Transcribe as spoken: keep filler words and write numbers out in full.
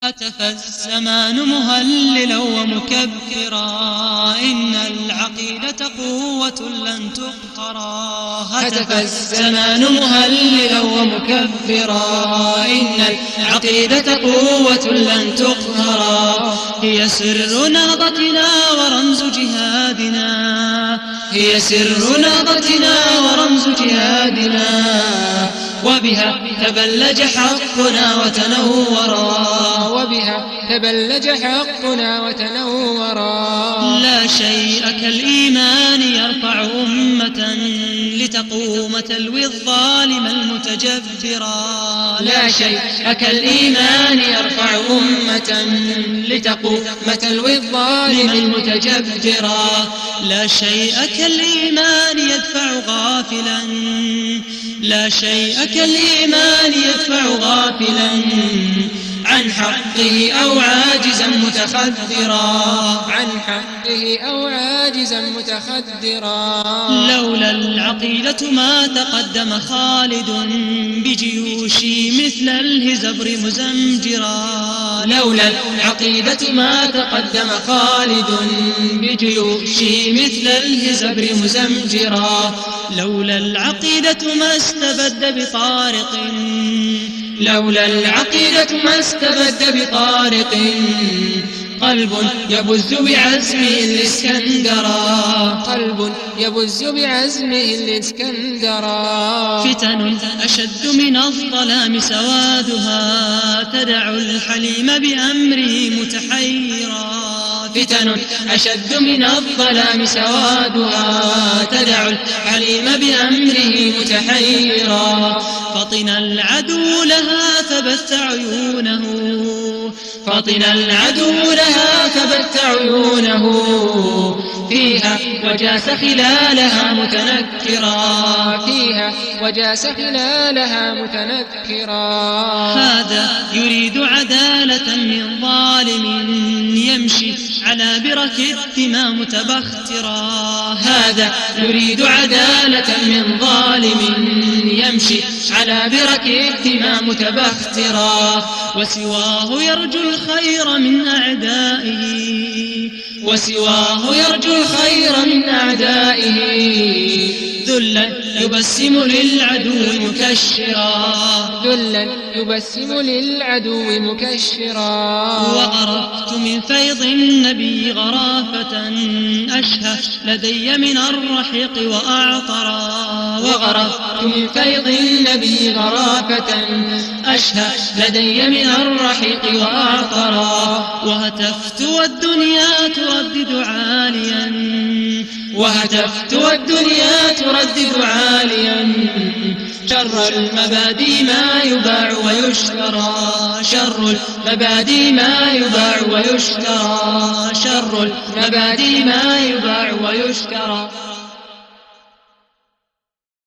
هتف الزمان مهللا ومكبرا، إن العقيدة قوة لن تقهرا. هتف الزمان مهللا ومكبرا، إن العقيدة قوة لن تقهرا. هي سر نهضتنا ورمز جهادنا، هي سر نهضتنا ورمز جهادنا، وبها تبلج حقنا وتنورا، وبها تبلج حقنا وتنورا. لا شيء كالإيمان يرفع أمة لتقوم تلوي الظالم المتجبرا. لا شيء كالإيمان يرفع أمة لتقوم تلوي الظالم المتجبرا. لا شيء كالإيمان يدفع غافلا، لا شيء كالإيمان يدفع غافلا عن حقه أو عاجزا متخدرا، عن حقه أو عاجزا متخدرا. لولا العقيدة ما تقدم خالد بجيوشي مثل الهزبر مزمجرا. لولا العقيدة ما تقدم خالد بجيوشي مثل الهزبر مزمجرا. لولا العقيدة ما استبد بطارق، لولا العقيدة ما استبد بطارق قلب يبز بعزمه الإسكندرا، قلب يبز بعزمه الإسكندرا. فتن أشد من الظلام سوادها، تدع الحليم بأمره متحيرا. فتن أشد من الظلام سوادها، تدع الحليم بأمره متحيرا. فطن العدو لها ثبت عيونه، فطن العدو لها ثبت عيونه، فيها وجاس خلالها متنكرا، فيها وجاس خلالها متنكرا. هذا يريد عدالة من ظالم يمشي على برك الدماء متبخترا. هذا يريد عدالة من ظالم يمشي على برك الدماء متبخترا. وسواه يرجو الخير من أعدائه، وسواه يرجو الخير من أعدائه. ذلا يبسم للعدو مكشرا، ذلا يبسم للعدو مكشرا. وغرفت من فيض النبي غرافة أشهى لدي من الرحيق وأعطرا. وغرفت من فيض النبي غرافة أشهى لدي من الرحيق وأعطرا. وهتفت والدنيا تردد عاليا، وهتفت والدنيا تردد عاليا. شر المبادئ ما يباع ويشترى، شر المبادئ ما يباع ويشترى، شر المبادئ ما يباع ويشترى.